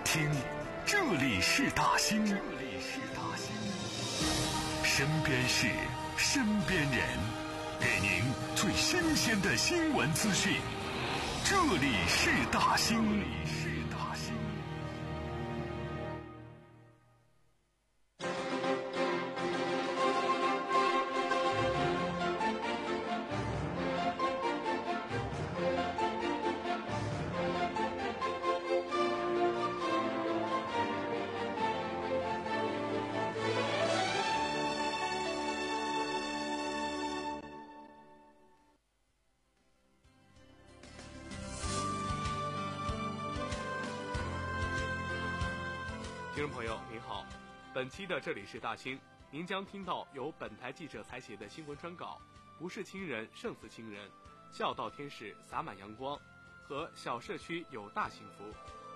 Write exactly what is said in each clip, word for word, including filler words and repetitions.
听，这里是大兴，这里是大兴，身边事，身边人，给您最新鲜的新闻资讯。这里是大兴，这里是大兴。 听众朋友您好，本期的这里是大兴，您将听到由本台记者采写的新闻专稿，不是亲人胜似亲人，孝道天使洒满阳光，和小社区有大幸福。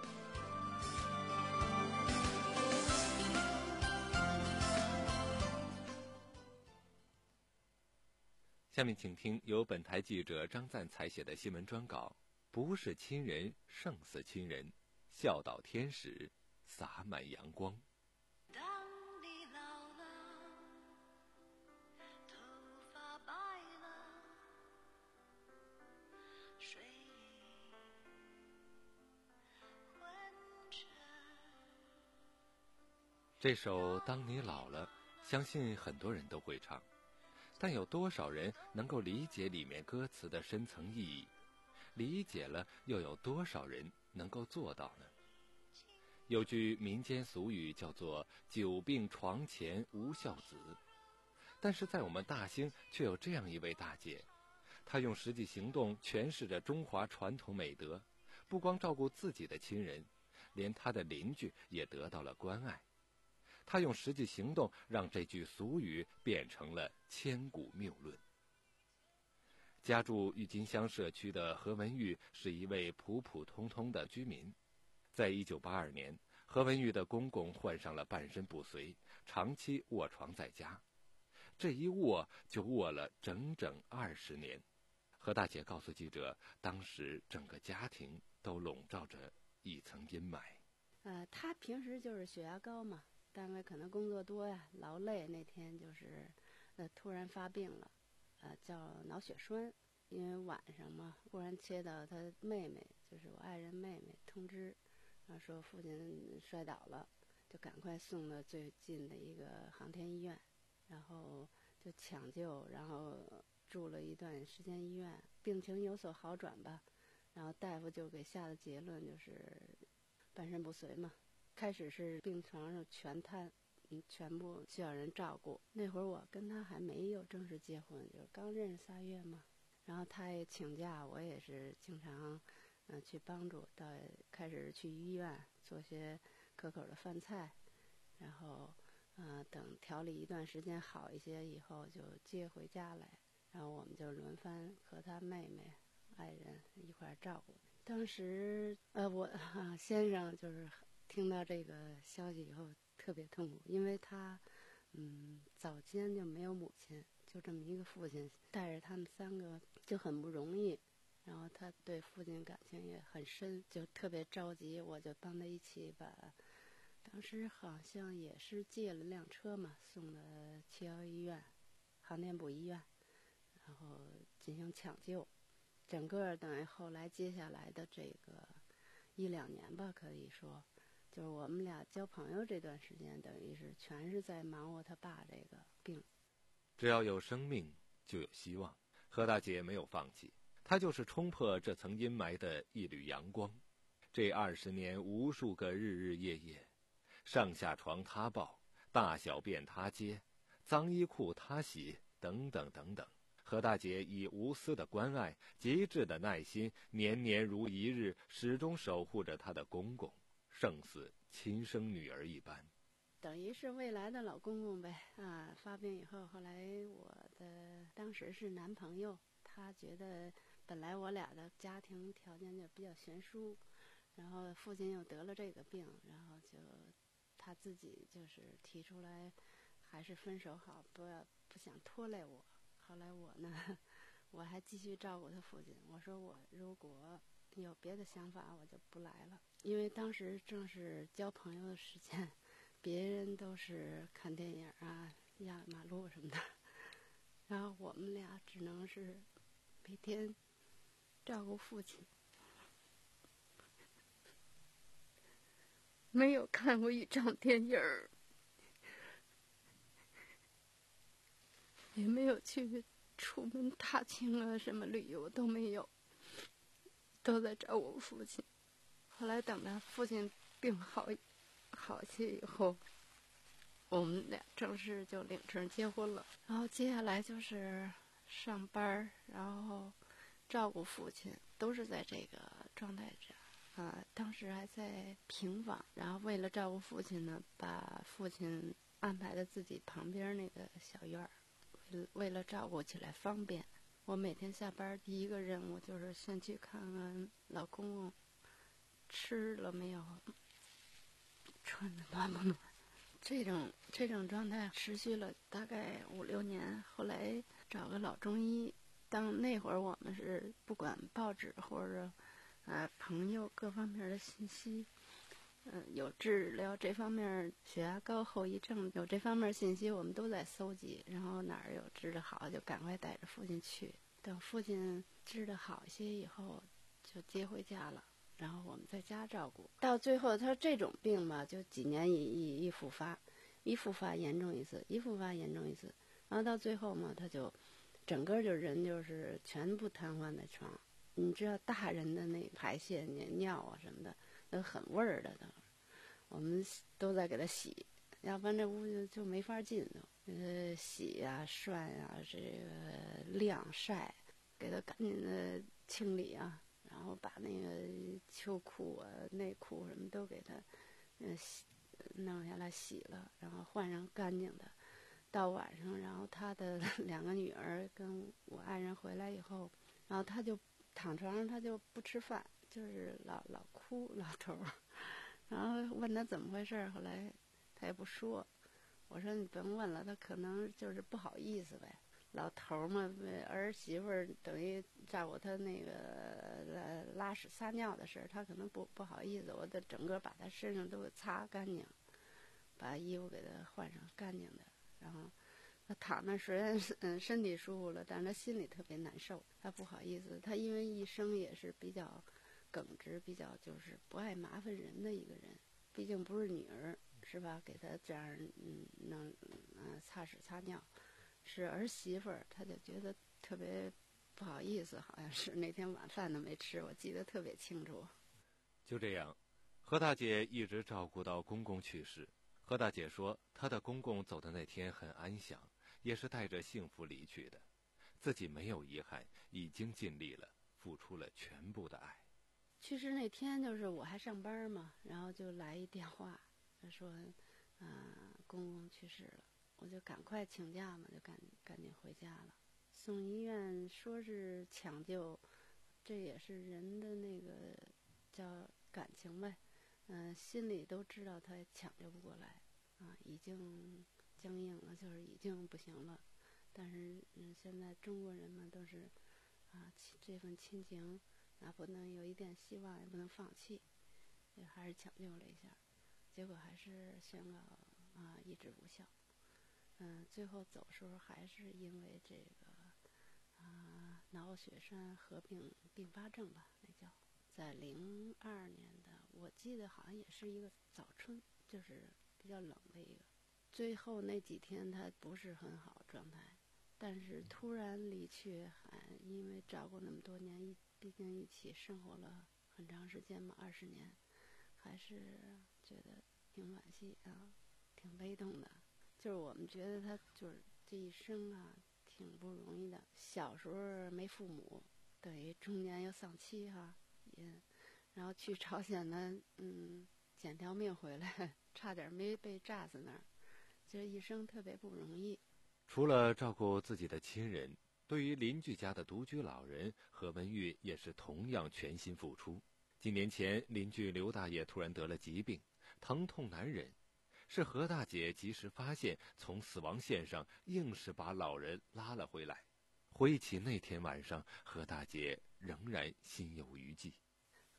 下面请听由本台记者张赞采写的新闻专稿，不是亲人胜似亲人，孝道天使洒满阳光。 当你老了，头发白了，睡意昏沉。 这首《当你老了》，相信很多人都会唱，但有多少人能够理解里面歌词的深层意义？理解了，又有多少人能够做到呢？有句民间俗语叫做久病床前无孝子，但是在我们大兴却有这样一位大姐，她用实际行动诠释着中华传统美德，不光照顾自己的亲人，连她的邻居也得到了关爱。她用实际行动让这句俗语变成了千古谬论。家住郁金香社区的何文玉是一位普普通通的居民。在一九八二年，何文玉的公公患上了半身不遂，长期卧床在家。这一卧就卧了整整二十年。何大姐告诉记者，当时整个家庭都笼罩着一层阴霾。 呃，她平时就是血压高嘛，单位可能工作多呀，劳累，那天就是呃突然发病了，呃叫脑血栓。因为晚上嘛，忽然接到她妹妹，就是我爱人妹妹通知，然后说父亲摔倒了，就赶快送到最近的一个航天医院，然后就抢救，然后住了一段时间医院，病情有所好转吧，然后大夫就给下的结论就是半身不遂嘛。开始是病床上全瘫，嗯，全部需要人照顾。那会儿我跟他还没有正式结婚，就是刚认识仨月嘛。然后他也请假，我也是经常，嗯、呃，去帮助。到开始去医院做些可口的饭菜，然后，呃，等调理一段时间好一些以后，就接回家来。然后我们就轮番和他妹妹、爱人一块儿照顾。当时，呃，我、啊、先生就是听到这个消息以后特别痛苦，因为他，嗯，早先就没有母亲。就这么一个父亲带着他们三个就很不容易，然后他对父亲感情也很深，就特别着急，我就帮他一起把，当时好像也是借了辆车嘛，送到七幺医院、航天部医院，然后进行抢救。整个等于后来接下来的这个一两年吧，可以说，就是我们俩交朋友这段时间，等于是全是在忙活他爸这个病。 只要有生命，就有希望。何大姐没有放弃，她就是冲破这层阴霾的一缕阳光。这二十年，无数个日日夜夜，上下床她抱，大小便她接，脏衣裤她洗，等等等等。何大姐以无私的关爱、极致的耐心，年年如一日，始终守护着她的公公，胜似亲生女儿一般。 等于是未来的老公公呗啊！发病以后，后来我的当时是男朋友，他觉得本来我俩的家庭条件就比较悬殊，然后父亲又得了这个病，然后就他自己就是提出来，还是分手好，不要不想拖累我。后来我呢，我还继续照顾他父亲。我说我如果有别的想法，我就不来了。因为当时正是交朋友的时间，别人都是看电影啊、压马路什么的，然后我们俩只能是每天照顾父亲。没有看过一场电影儿，也没有去出门踏青啊，什么旅游都没有，都在找我父亲。后来等他父亲病好好些以后，我们俩正式就领证结婚了。然后接下来就是上班，然后照顾父亲，都是在这个状态下。啊，当时还在平房，然后为了照顾父亲呢，把父亲安排在自己旁边那个小院儿，为为了照顾起来方便。我每天下班第一个任务就是先去看看老公公吃了没有，穿的暖不暖。这种这种状态持续了大概五六年，后来找个老中医。当那会儿我们是不管报纸或者呃朋友各方面的信息，嗯、呃，有治疗这方面血压高后遗症有这方面信息，我们都在搜集，然后哪儿有治得好就赶快带着父亲去。等父亲治得好些以后，就接回家了。然后我们在家照顾，到最后他这种病嘛，就几年一一一复发，一复发严重一次，一复发严重一次，然后到最后嘛，他就整个就人就是全部瘫痪在床。你知道大人的那排泄尿啊什么的都很味儿的，都我们都在给他洗，要不然这屋就就没法进都。呃，洗呀、涮呀、这个晾晒，给他赶紧的清理啊。然后把那个秋裤啊、内裤什么都给他，嗯，洗弄下来洗了，然后换上干净的。到晚上，然后他的两个女儿跟我爱人回来以后，然后他就躺床上，他就不吃饭，就是老老哭，老头儿。然后问他怎么回事，后来他也不说。我说你甭问了，他可能就是不好意思呗。老头嘛，儿媳妇儿等于照顾他那个拉屎撒尿的事儿，他可能不不好意思，我得整个把他身上都给擦干净，把衣服给他换上干净的。然后他躺那虽然嗯身体舒服了，但是他心里特别难受，他不好意思。他因为一生也是比较耿直，比较就是不爱麻烦人的一个人，毕竟不是女儿是吧？给他这样嗯弄嗯擦屎擦尿。是儿媳妇儿，他就觉得特别不好意思，好像是那天晚饭都没吃，我记得特别清楚。 就这样，何大姐一直照顾到公公去世。何大姐说，她的公公走的那天很安详，也是带着幸福离去的，自己没有遗憾，已经尽力了，付出了全部的爱。 去世那天就是我还上班嘛，然后就来一电话，他说，嗯、呃，公公去世了。我就赶快请假嘛，就赶赶紧回家了。送医院说是抢救，这也是人的那个叫感情呗，嗯、呃，心里都知道他抢救不过来啊，已经僵硬了，就是已经不行了。但是嗯，现在中国人嘛都是啊，这份亲情哪不能有一点希望，也不能放弃，也还是抢救了一下，结果还是宣告啊医治无效。嗯，最后走时候还是因为这个啊脑血栓合并并发症吧，那叫在零二年的，我记得好像也是一个早春，就是比较冷的一个。最后那几天他不是很好状态，但是突然离去，还因为照顾那么多年，一毕竟一起生活了很长时间嘛，二十年，还是觉得挺惋惜啊，挺悲痛的。就是我们觉得他就是这一生啊，挺不容易的。小时候没父母，等于中年又丧妻哈、啊，也，然后去朝鲜呢，嗯，捡条命回来，差点没被炸死那儿。这一生特别不容易。 除了照顾自己的亲人，对于邻居家的独居老人，何文玉也是同样全心付出。几年前，邻居刘大爷突然得了疾病，疼痛难忍。是何大姐及时发现，从死亡线上硬是把老人拉了回来。回忆起那天晚上，何大姐仍然心有余悸。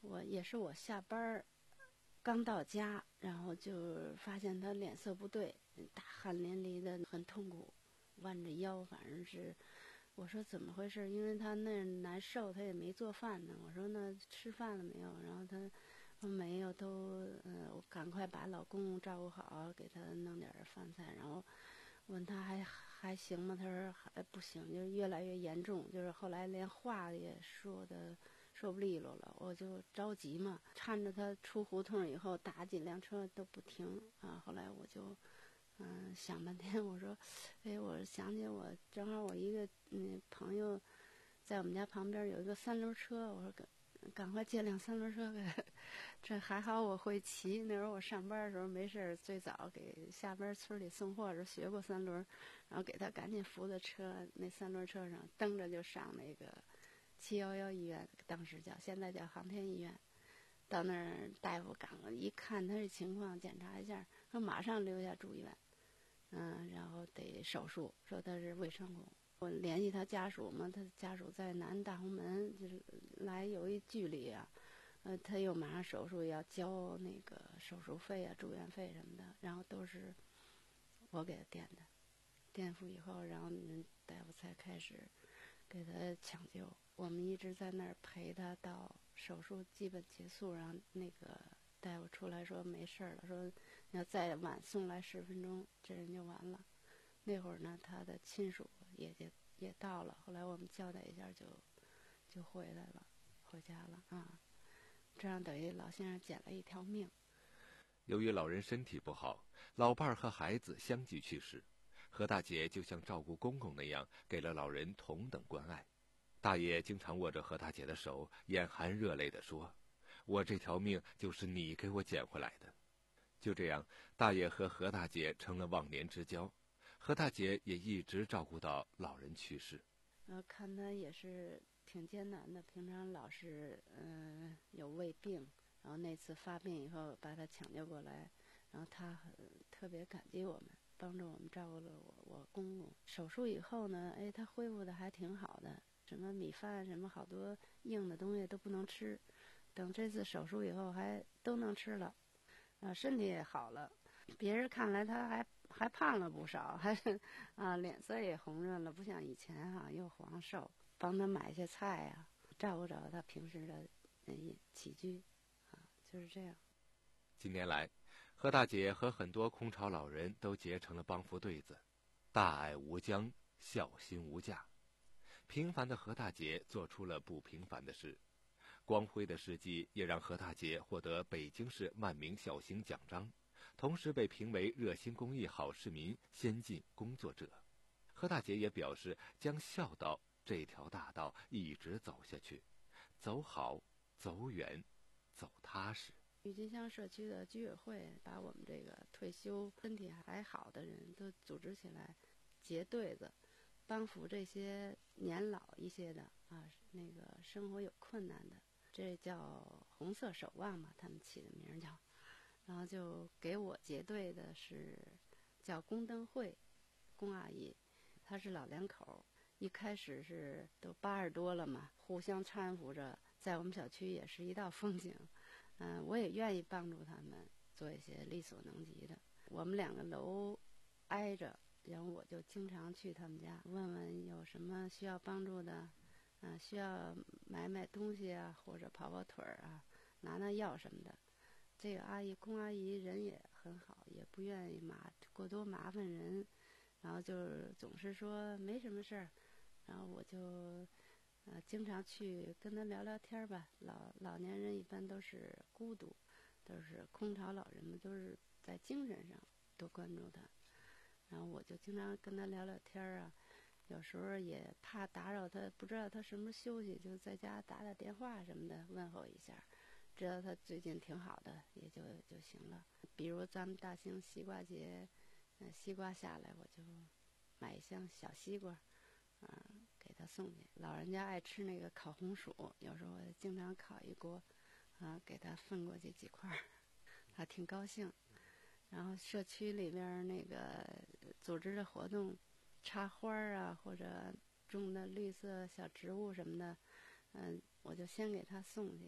我也是我下班儿刚到家，然后就发现他脸色不对，大汗淋漓的，很痛苦，弯着腰，反正是。我说怎么回事？因为他那难受，他也没做饭呢。我说那吃饭了没有？然后他说没有，都呃，我赶快把老公照顾好，给他弄点饭菜。然后问他还还行吗？他说还不行，就是越来越严重，就是后来连话也说的说不利落了。我就着急嘛，搀着他出胡同以后，打几辆车都不停啊。后来我就。嗯，想半天，我说，哎，我想起我正好我一个嗯朋友，在我们家旁边有一个三轮车，我说赶赶快借辆三轮车给，这还好我会骑。那时候我上班的时候没事儿，最早给下边村里送货时候学过三轮，然后给他赶紧扶在车那三轮车上，蹬着就上那个七幺幺医院，当时叫现在叫航天医院。到那儿大夫赶了一看他这情况，检查一下，说马上留下住院。嗯，然后得手术，说他是胃穿孔。我联系他家属嘛，他家属在南大红门，就是来有一距离啊。呃，他又马上手术要交那个手术费啊、住院费什么的，然后都是我给他垫的。垫付以后，然后大夫才开始给他抢救。我们一直在那儿陪他到手术基本结束，然后那个大夫出来说没事了，说要再晚送来十分钟，这人就完了。那会儿呢，他的亲属也也也到了，后来我们交代一下就就回来了，回家了啊。这样等于老先生捡了一条命。 由于老人身体不好，老伴儿和孩子相继去世，何大姐就像照顾公公那样，给了老人同等关爱。大爷经常握着何大姐的手，眼含热泪地说：“我这条命就是你给我捡回来的。”就这样，大爷和何大姐成了忘年之交。何大姐也一直照顾到老人去世。 呃，看他也是挺艰难的，平常老是嗯、呃、有胃病，然后那次发病以后把他抢救过来，然后他很特别感激我们，帮助我们照顾了我我公公。手术以后呢，哎，他恢复的还挺好的，什么米饭什么好多硬的东西都不能吃，等这次手术以后还都能吃了，啊，身体也好了。别人看来他还还胖了不少，还是啊脸色也红润了，不像以前哈、啊、又黄瘦。帮他买些菜啊，照顾照顾他平时的嗯起居，啊，就是这样。 近年来，何大姐和很多空巢老人都结成了帮扶对子，大爱无疆，孝心无价。平凡的何大姐做出了不平凡的事，光辉的事迹也让何大姐获得北京市万名孝行奖章，同时被评为热心公益好市民、先进工作者。何大姐也表示将孝道这条大道一直走下去，走好，走远，走踏实。 郁金香社区的居委会把我们这个退休身体还好的人都组织起来，结对子，帮扶这些年老一些的啊，那个生活有困难的，这叫红色守望嘛，他们起的名叫。然后就给我结对的是叫宫灯会，宫阿姨，她是老两口，一开始是都八十多了嘛，互相搀扶着，在我们小区也是一道风景。嗯、呃，我也愿意帮助他们做一些力所能及的。我们两个楼挨着，然后我就经常去他们家问问有什么需要帮助的，嗯、呃，需要买买东西啊，或者跑跑腿儿啊，拿拿药什么的。这个阿姨，龚阿姨人也很好，也不愿意麻过多麻烦人，然后就是总是说没什么事儿，然后我就呃经常去跟她聊聊天吧。老老年人一般都是孤独，都是空巢老人们，都是在精神上多关注他，然后我就经常跟他聊聊天啊，有时候也怕打扰他，不知道他什么时候休息，就在家打打电话什么的问候一下。知道他最近挺好的，也就就行了。比如咱们大兴西瓜节，呃，西瓜下来，我就买一箱小西瓜，嗯、呃，给他送去。老人家爱吃那个烤红薯，有时候我经常烤一锅，啊、呃，给他分过去几块，他挺高兴。然后社区里边那个组织的活动，插花啊，或者种的绿色小植物什么的，嗯、呃，我就先给他送去。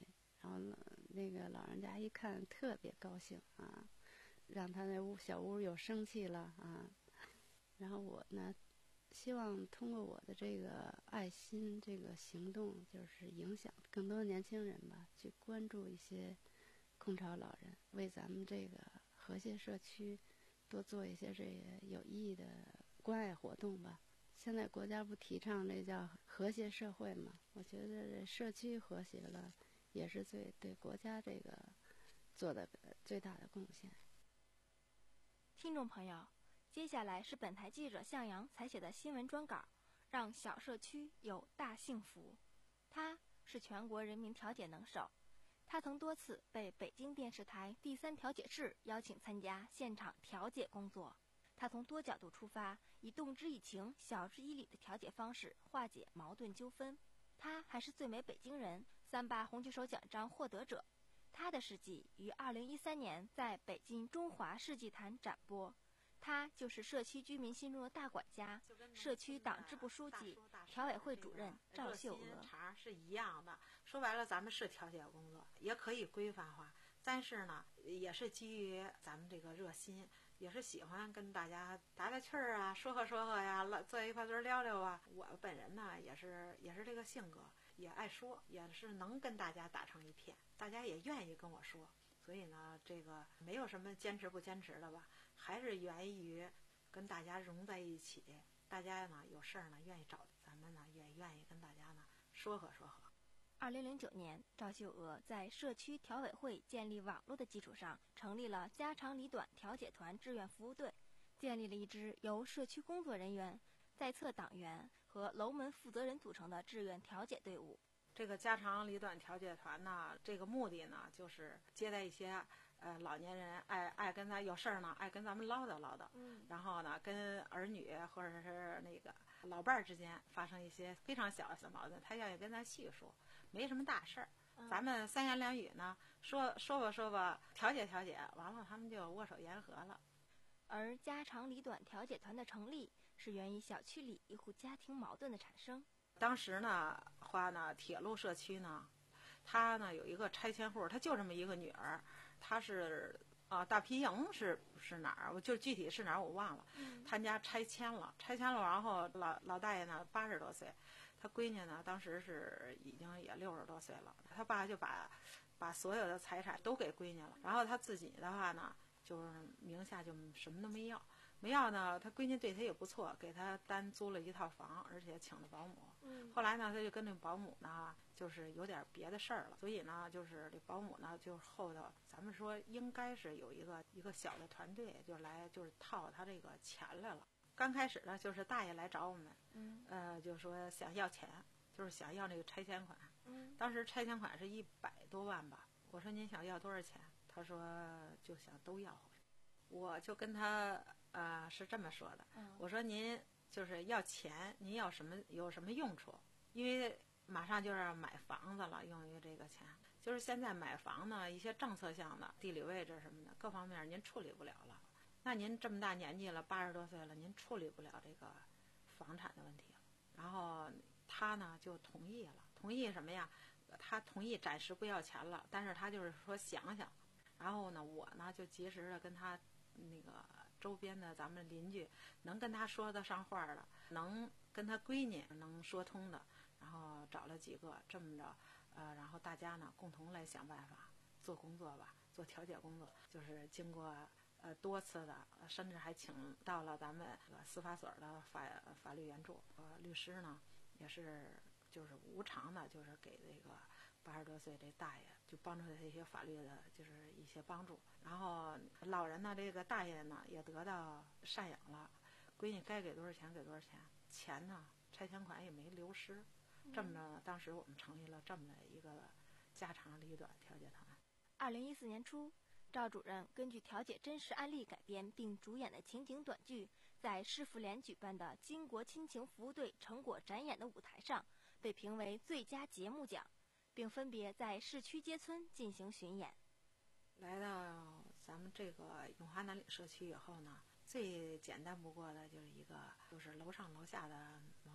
然后呢那个老人家一看特别高兴啊，让他那屋小屋有生气了啊。然后我呢，希望通过我的这个爱心这个行动，就是影响更多年轻人吧，去关注一些空巢老人，为咱们这个和谐社区多做一些这个有意义的关爱活动吧。现在国家不提倡这叫和谐社会嘛？我觉得这社区和谐了，也是最对国家这个做的最大的贡献。 听众朋友，接下来是本台记者向阳采写的新闻专稿，让小社区有大幸福。他是全国人民调解能手，他曾多次被北京电视台第三调解室邀请参加现场调解工作。他从多角度出发，以动之以情、晓之以理的调解方式化解矛盾纠纷。他还是最美北京人三八红旗手奖章获得者。他的事迹于二零一三年在北京中华世纪坛展播。他就是社区居民心中的大管家，社区党支部书记、调委会主任赵秀娥。 茶是一样的，说白了，咱们是调解工作，也可以规范化，但是呢，也是基于咱们这个热心，也是喜欢跟大家打打趣儿啊，说和说和呀，坐一块堆聊聊啊。我本人呢，也是也是这个性格，也爱说，也是能跟大家打成一片，大家也愿意跟我说。所以呢，这个没有什么坚持不坚持的吧，还是源于跟大家融在一起。大家呢有事儿呢愿意找咱们呢，也愿意跟大家呢说和说和。 二零零九年，赵秀娥在社区调委会建立网络的基础上，成立了家长里短调解团志愿服务队，建立了一支由社区工作人员、在册党员和楼门负责人组成的志愿调解队伍。 这个家长里短调解团呢，这个目的呢，就是接待一些呃老年人爱爱跟咱有事儿呢，爱跟咱们唠叨唠叨， 嗯， 然后呢，跟儿女或者是那个老伴儿之间发生一些非常小的矛盾，他愿意跟咱细说，没什么大事儿， 嗯、 咱们三言两语呢，说说吧说吧，调解调解，完了他们就握手言和了。 而家长里短调解团的成立，是源于小区里一户家庭矛盾的产生。 当时呢，话呢，铁路社区呢，他呢有一个拆迁户，他就这么一个女儿，他是啊、呃、大皮营是是哪儿？我就具体是哪儿我忘了。 嗯、 他家拆迁了，拆迁了，然后老老大爷呢八十多岁，他闺女呢当时是已经也六十多岁了，他爸就把把所有的财产都给闺女了，然后他自己的话呢，就是名下就什么都没要。没要呢，他闺女对他也不错，给他单租了一套房，而且请了保姆。 嗯、 后来呢，他就跟那保姆呢，就是有点别的事儿了，所以呢，就是这保姆呢，就后头咱们说应该是有一个一个小的团队，就来就是套他这个钱来了。刚开始呢，就是大爷来找我们， 嗯、 呃，就说想要钱，就是想要那个拆迁款。 嗯、 当时拆迁款是一百多万吧，我说您想要多少钱？他说就想都要回来。我就跟他呃是这么说的， 嗯、 我说您就是要钱，您要什么有什么用处？因为马上就是要买房子了，用于这个钱，就是现在买房呢，一些政策项的地理位置什么的各方面您处理不了了。那您这么大年纪了，八十多岁了，您处理不了这个房产的问题了。然后他呢就同意了，同意什么呀？他同意暂时不要钱了，但是他就是说想想。然后呢，我呢就及时的跟他那个周边的咱们邻居，能跟他说得上话的，能跟他闺女能说通的，然后找了几个，这么着，呃，然后大家呢共同来想办法做工作吧，做调解工作，就是经过呃多次的，甚至还请到了咱们这个司法所的法法律援助，呃，律师呢也是就是无偿的，就是给这个八十多岁这大爷就帮助他一些法律的，就是一些帮助。然后老人呢，这个大爷呢也得到赡养了，闺女该给多少钱给多少钱，钱呢拆迁款也没流失。这么着，当时我们成立了这么的一个家长里短调解团。 二零一四年初，赵主任根据调解真实案例改编并主演的情景短剧，在市妇联举办的巾帼亲情服务队成果展演的舞台上，被评为最佳节目奖，并分别在市区街村进行巡演。 来到咱们这个永华南岭社区以后呢，最简单不过的就是一个就是楼上楼下的矛盾。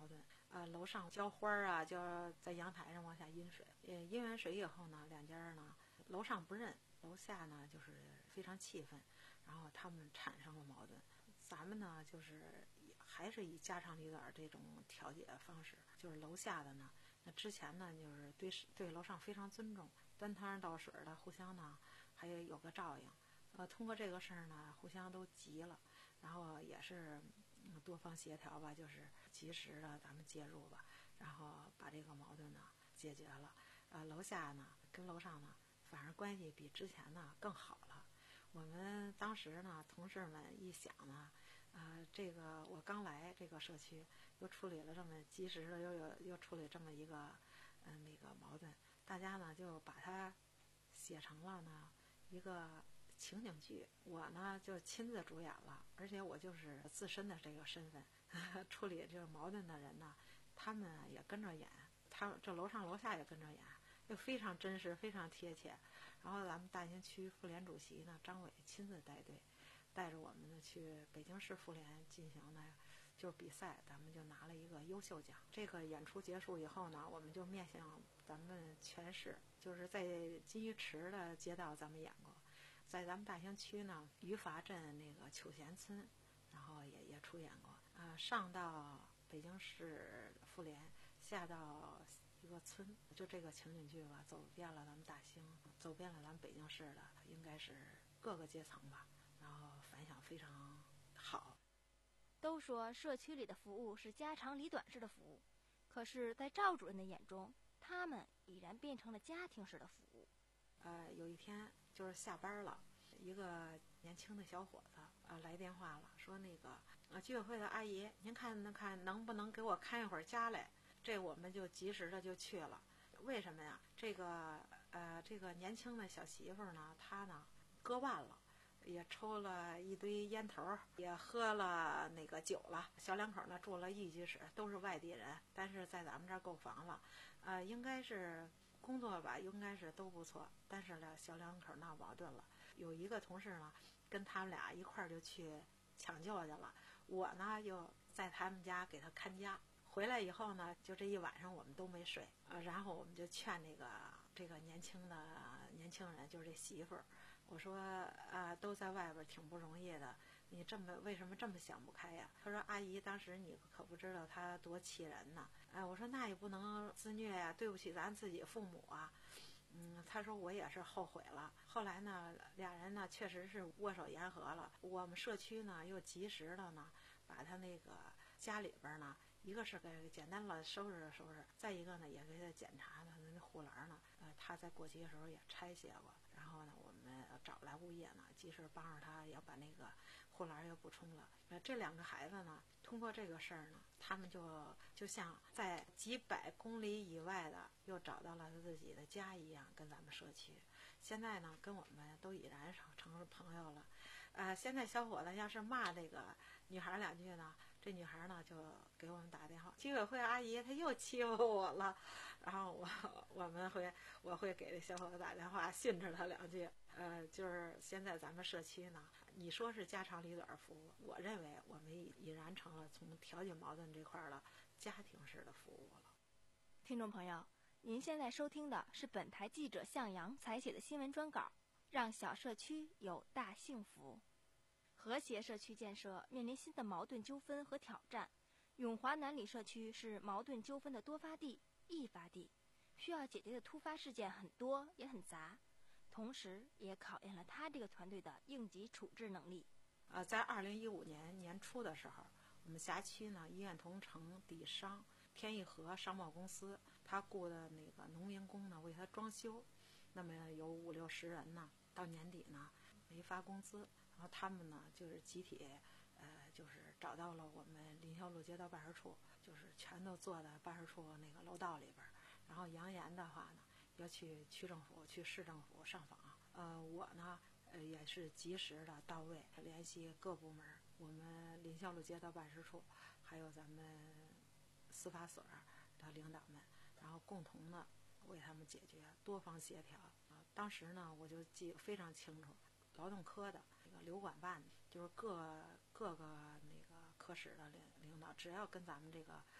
呃，楼上浇花儿啊，就在阳台上往下阴水。呃，阴完水以后呢，两家呢，楼上不认，楼下呢就是非常气愤，然后他们产生了矛盾。咱们呢，就是还是以家长里短这种调解方式，就是楼下的呢，那之前呢，就是对对楼上非常尊重，端汤倒水的，互相呢还有有个照应。呃，通过这个事儿呢，互相都急了，然后也是、嗯、多方协调吧，就是及时的咱们介入吧，然后把这个矛盾呢解决了。呃，楼下呢跟楼上呢，反而关系比之前呢更好了。我们当时呢，同事们一想呢，呃，这个我刚来这个社区，又处理了这么及时的，又有又处理这么一个嗯、呃、那个矛盾，大家呢就把它写成了呢一个情景剧。我呢就亲自主演了，而且我就是自身的这个身份呵呵处理这个矛盾的人呢，他们也跟着演，他这楼上楼下也跟着演，就非常真实，非常贴切。然后咱们大兴区妇联主席呢张伟亲自带队，带着我们呢去北京市妇联进行呢就是比赛，咱们就拿了一个优秀奖。这个演出结束以后呢，我们就面向咱们全市，就是在金鱼池的街道咱们演过，在咱们大兴区呢余阀镇那个求贤村，然后也也出演过。呃，上到北京市妇联，下到一个村，就这个情景剧吧，走遍了咱们大兴，走遍了咱们北京市的，应该是各个阶层吧，然后反响非常好。 都说社区里的服务是家长里短式的服务，可是在赵主任的眼中，他们已然变成了家庭式的服务。 呃，有一天就是下班了，一个年轻的小伙子呃来电话了，说那个呃居委会的阿姨，您看能看能不能给我看一会儿家来？这我们就及时的就去了。为什么呀？这个呃这个年轻的小媳妇呢，她呢割腕了，也抽了一堆烟头，也喝了那个酒了。小两口呢住了一居室，都是外地人，但是在咱们这儿购房了，呃，应该是工作吧，应该是都不错。但是呢，小两口闹矛盾了，有一个同事呢跟他们俩一块儿就去抢救去了，我呢又在他们家给他看家。回来以后呢，就这一晚上我们都没睡，呃，然后我们就劝那个这个年轻的年轻人，就是这媳妇儿，我说啊，都在外边挺不容易的，你这么为什么这么想不开呀？他说阿姨，当时你可不知道他多气人呢。哎，我说那也不能自虐呀，对不起咱自己父母啊。嗯，他说我也是后悔了。后来呢，俩人呢确实是握手言和了。我们社区呢又及时的呢，把他那个家里边呢。一个是给简单了收拾收拾，再一个呢也给他检查呢，那护栏呢，呃，他在过期的时候也拆卸过，然后呢，我们找来物业呢，及时帮着他也把那个护栏又补充了。呃，这两个孩子呢，通过这个事儿呢，他们就就像在几百公里以外的又找到了自己的家一样，跟咱们社区。现在呢，跟我们都已然成了朋友了。呃，现在小伙子要是骂这个女孩两句呢，这女孩呢就给我们打电话，居委会阿姨她又欺负我了，然后我我们会我会给这小伙子打电话训斥他两句。呃，就是现在咱们社区呢，你说是家长里短服务，我认为我们已已然成了从调解矛盾这块了家庭式的服务了。 听众朋友，您现在收听的是本台记者向阳采写的新闻专稿，让小社区有大幸福。和谐社区建设面临新的矛盾纠纷和挑战。永华南里社区是矛盾纠纷的多发地、易发地，需要解决的突发事件很多也很杂，同时也考验了他这个团队的应急处置能力。 呃，在二零一五年年初的时候，我们辖区呢医院同城底商天益和商贸公司，他雇的那个农民工呢为他装修，那么有五六十人呢，到年底呢没发工资。然后他们呢，就是集体，呃，就是找到了我们林霄路街道办事处，就是全都坐在办事处那个楼道里边。然后扬言的话呢，要去区政府、去市政府上访。呃，我呢，呃，也是及时的到位，联系各部门，我们林霄路街道办事处，还有咱们司法所的领导们，然后共同的为他们解决，多方协调。啊，当时呢，我就记非常清楚。劳动科的这个流管办，就是各各个那个科室的领领导，只要跟咱们这个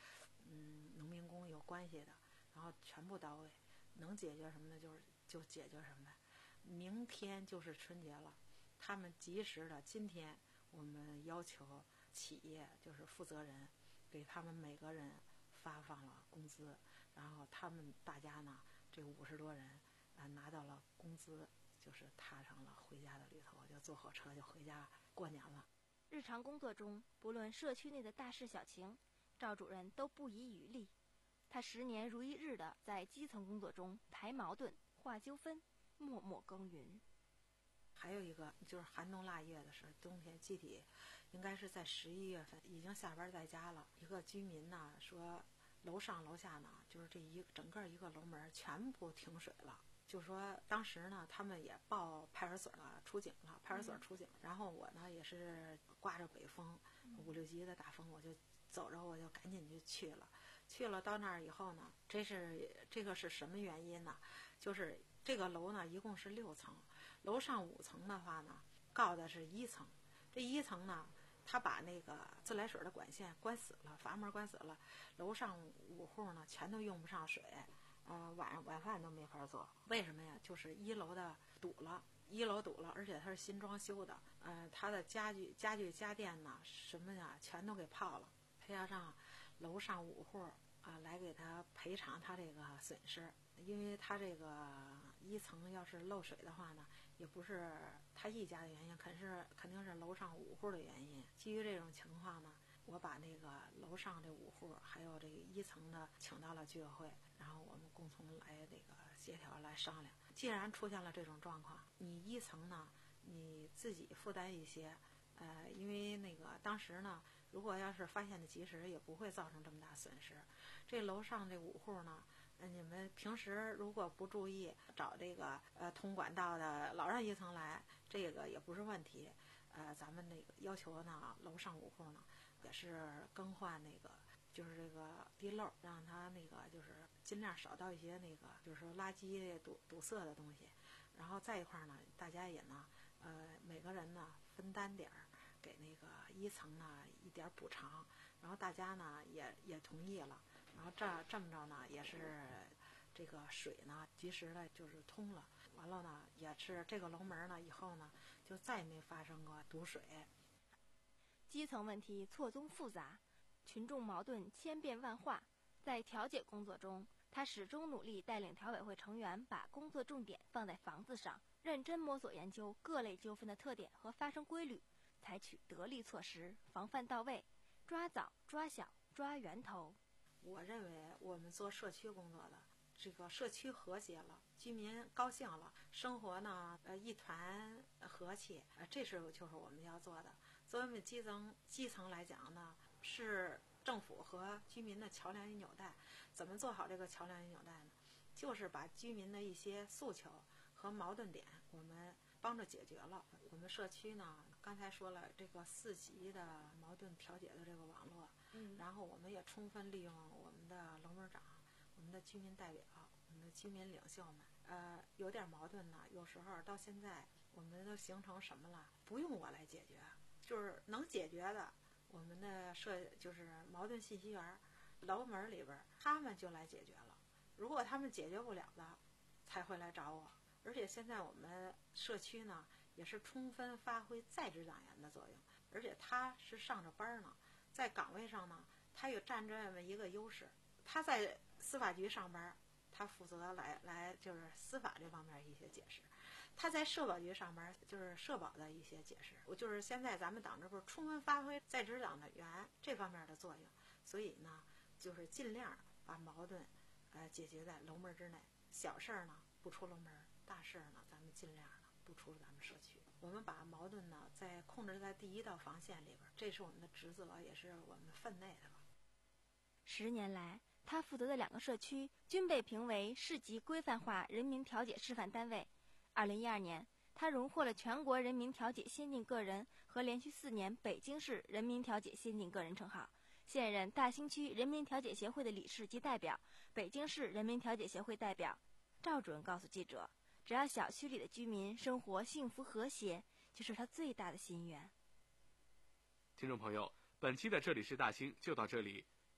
嗯农民工有关系的，然后全部到位，能解决什么的就是就解决什么。明天就是春节了，他们及时的，今天我们要求企业就是负责人给他们每个人发放了工资，然后他们大家呢这五十多人啊、呃、拿到了工资，就是踏上了回家的旅途，就坐火车就回家过年了。 日常工作中，不论社区内的大事小情，赵主任都不遗余力。他十年如一日的在基层工作中排矛盾、化纠纷，默默耕耘。 还有一个就是寒冬腊月的时候，冬天具体应该是在十一月份，已经下班在家了。一个居民呢说，楼上楼下呢，就是这一整个一个楼门全部停水了。就说当时呢，他们也报派出所了，出警了，派出所出警。嗯、然后我呢也是刮着北风，五六级的大风，我就走着我就赶紧就去了。去了到那儿以后呢，这是这个是什么原因呢？就是这个楼呢一共是六层，楼上五层的话呢，告的是一层。这一层呢，他把那个自来水的管线关死了，阀门关死了，楼上五户呢全都用不上水。呃，晚上晚饭都没法做，为什么呀？就是一楼的堵了，一楼堵了，而且它是新装修的，呃，它的家具、家具、家电呢，什么呀，全都给泡了。他要让楼上五户啊、呃、来给他赔偿他这个损失，因为他这个一层要是漏水的话呢，也不是他一家的原因，肯是肯定是楼上五户的原因。基于这种情况呢，我把那个楼上这五户还有这个一层的请到了居委会，然后我们共同来那个协调来商量。既然出现了这种状况，你一层呢你自己负担一些，呃，因为那个当时呢，如果要是发现的及时，也不会造成这么大损失。这楼上这五户呢，呃，你们平时如果不注意，找这个呃通管道的老让一层来，这个也不是问题。呃，咱们那个要求呢，楼上五户呢也是更换那个。就是这个地漏，让它那个就是尽量少到一些那个就是说垃圾堵堵塞的东西，然后再一块呢，大家也呢，呃，每个人呢分担点儿，给那个一层呢一点补偿，然后大家呢也也同意了，然后这这么着呢也是这个水呢及时的就是通了，完了呢也是这个楼门呢以后呢就再也没发生过堵水。 基层问题错综复杂。群众矛盾千变万化，在调解工作中，他始终努力带领调委会成员把工作重点放在房子上，认真摸索研究各类纠纷的特点和发生规律，采取得力措施，防范到位，抓早、抓小、抓源头。 我认为我们做社区工作的，这个社区和谐了，居民高兴了，生活呢呃一团和气，呃这是就是我们要做的。作为我们基层基层来讲呢，是政府和居民的桥梁与纽带。怎么做好这个桥梁与纽带呢？就是把居民的一些诉求和矛盾点，我们帮着解决了。我们社区呢，刚才说了这个四级的矛盾调解的这个网络，嗯，然后我们也充分利用我们的楼门长、我们的居民代表、我们的居民领袖们。呃，有点矛盾呢，有时候到现在我们都形成什么了？不用我来解决。就是能解决的，我们的社就是矛盾信息员楼门里边，他们就来解决了。如果他们解决不了的，才会来找我。而且现在我们社区呢，也是充分发挥在职党员的作用，而且他是上着班呢，在岗位上呢，他有占这么一个优势。他在司法局上班，他负责来来就是司法这方面一些解释。他在社保局上班，就是社保的一些解释。我就是现在咱们党这不是充分发挥在职党的员这方面的作用，所以呢，就是尽量把矛盾，呃，解决在楼门之内。小事儿呢不出楼门，大事儿呢咱们尽量呢不出咱们社区。我们把矛盾呢在控制在第一道防线里边，这是我们的职责，也是我们分内的吧。 十年来，他负责的两个社区均被评为市级规范化人民调解示范单位。二零一二年，他荣获了全国人民调解先进个人和连续四年北京市人民调解先进个人称号，现任大兴区人民调解协会的理事及代表，北京市人民调解协会代表。赵主任告诉记者，只要小区里的居民生活幸福和谐，就是他最大的心愿。 听众朋友，本期的这里是大兴就到这里。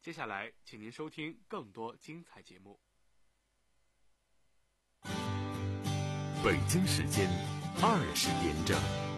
接下来，请您收听更多精彩节目。 北京时间二十点整。